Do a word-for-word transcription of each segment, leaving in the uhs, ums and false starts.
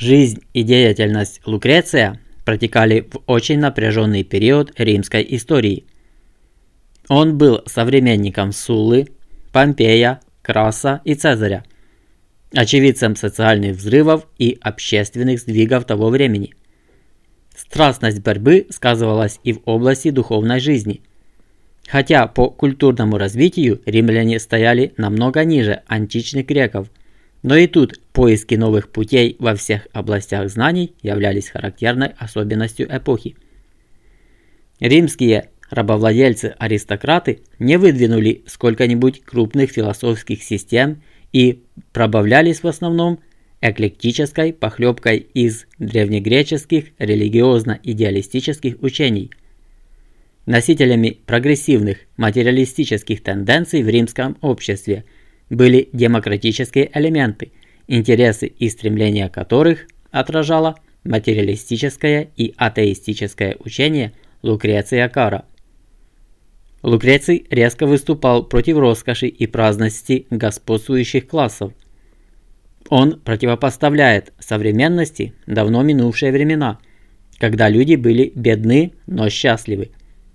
Жизнь и деятельность Лукреция протекали в очень напряженный период римской истории. Он был современником Суллы, Помпея, Краса и Цезаря, очевидцем социальных взрывов и общественных сдвигов того времени. Страстность борьбы сказывалась и в области духовной жизни. Хотя по культурному развитию римляне стояли намного ниже античных греков, но и тут поиски новых путей во всех областях знаний являлись характерной особенностью эпохи. Римские рабовладельцы-аристократы не выдвинули сколько-нибудь крупных философских систем и пробавлялись в основном эклектической похлебкой из древнегреческих религиозно-идеалистических учений. Носителями прогрессивных материалистических тенденций в римском обществе были демократические элементы, интересы и стремления которых отражало материалистическое и атеистическое учение Лукреция Кара. Лукреций резко выступал против роскоши и праздности господствующих классов. Он противопоставляет современности давно минувшие времена, когда люди были бедны, но счастливы.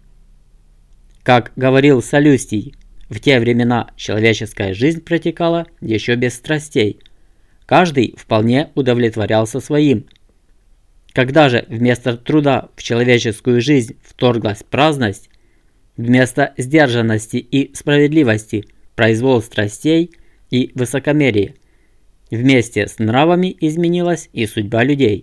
Как говорил Саллюстий, в те времена человеческая жизнь протекала еще без страстей. Каждый вполне удовлетворялся своим. Когда же вместо труда в человеческую жизнь вторглась праздность, вместо сдержанности и справедливости произвол страстей и высокомерие, вместе с нравами изменилась и судьба людей.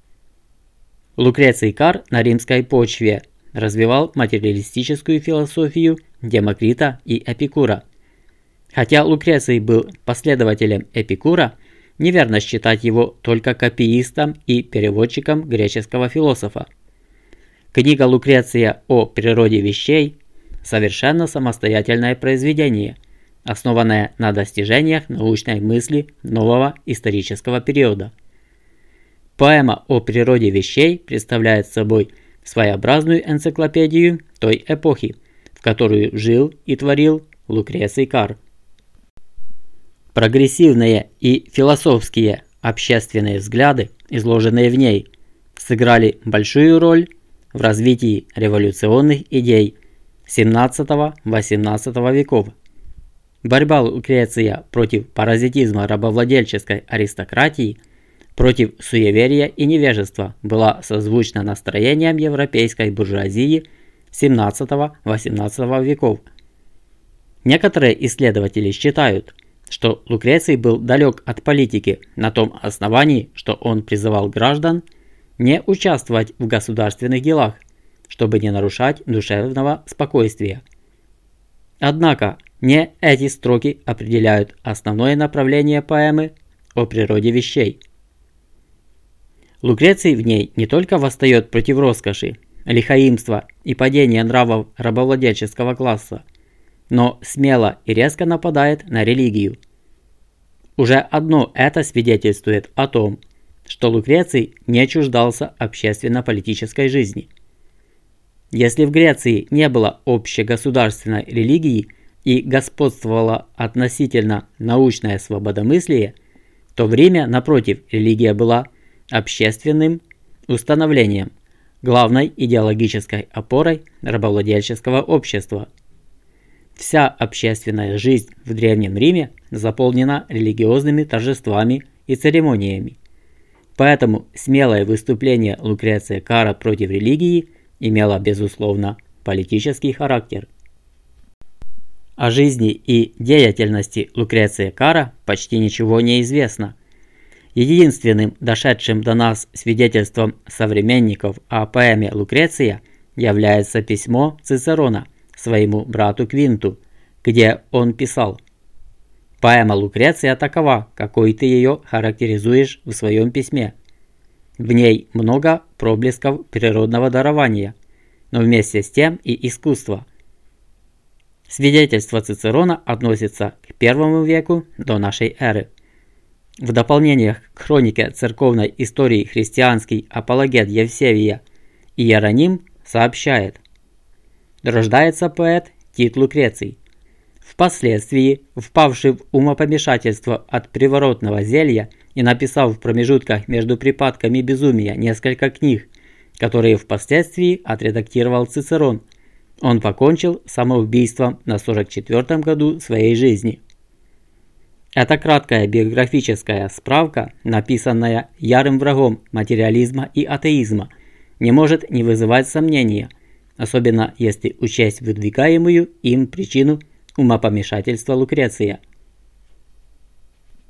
Лукреций Кар на римской почве развивал материалистическую философию Демокрита и Эпикура. Хотя Лукреций был последователем Эпикура, неверно считать его только копиистом и переводчиком греческого философа. Книга Лукреция о природе вещей – совершенно самостоятельное произведение, основанное на достижениях научной мысли нового исторического периода. Поэма о природе вещей представляет собой своеобразную энциклопедию той эпохи, в которую жил и творил Лукреций Кар. Прогрессивные и философские общественные взгляды, изложенные в ней, сыграли большую роль в развитии революционных идей семнадцатого-восемнадцатого веков. Борьба Лукреция против паразитизма рабовладельческой аристократии, против суеверия и невежества была созвучна настроениям европейской буржуазии семнадцатого-восемнадцатого веков. Некоторые исследователи считают, что Лукреций был далек от политики на том основании, что он призывал граждан не участвовать в государственных делах, чтобы не нарушать душевного спокойствия. Однако не эти строки определяют основное направление поэмы о природе вещей. Лукреций в ней не только восстает против роскоши, лихоимства и падения нравов рабовладельческого класса, но смело и резко нападает на религию. Уже одно это свидетельствует о том, что Лукреций не чуждался общественно-политической жизни. Если в Греции не было общегосударственной религии и господствовало относительно научное свободомыслие, то в Риме, напротив, религия была общественным установлением, главной идеологической опорой рабовладельческого общества. Вся общественная жизнь в Древнем Риме заполнена религиозными торжествами и церемониями. Поэтому смелое выступление Лукреция Кара против религии имело, безусловно, политический характер. О жизни и деятельности Лукреция Кара почти ничего не известно. Единственным дошедшим до нас свидетельством современников о поэме Лукреция является письмо Цицерона своему брату Квинту, где он писал: «Поэма Лукреция такова, какой ты ее характеризуешь в своем письме. В ней много проблесков природного дарования, но вместе с тем и искусства». Свидетельство Цицерона относится к первому веку до нашей эры. В дополнениях к хронике церковной истории христианский апологет Евсевия Иероним сообщает: рождается поэт Тит Лукреций. Впоследствии, впавший в умопомешательство от приворотного зелья и написав в промежутках между припадками безумия несколько книг, которые впоследствии отредактировал Цицерон, он покончил самоубийством на сорок четвёртом году своей жизни. Эта краткая биографическая справка, написанная ярым врагом материализма и атеизма, не может не вызывать сомнения, особенно если учесть выдвигаемую им причину умопомешательства Лукреция.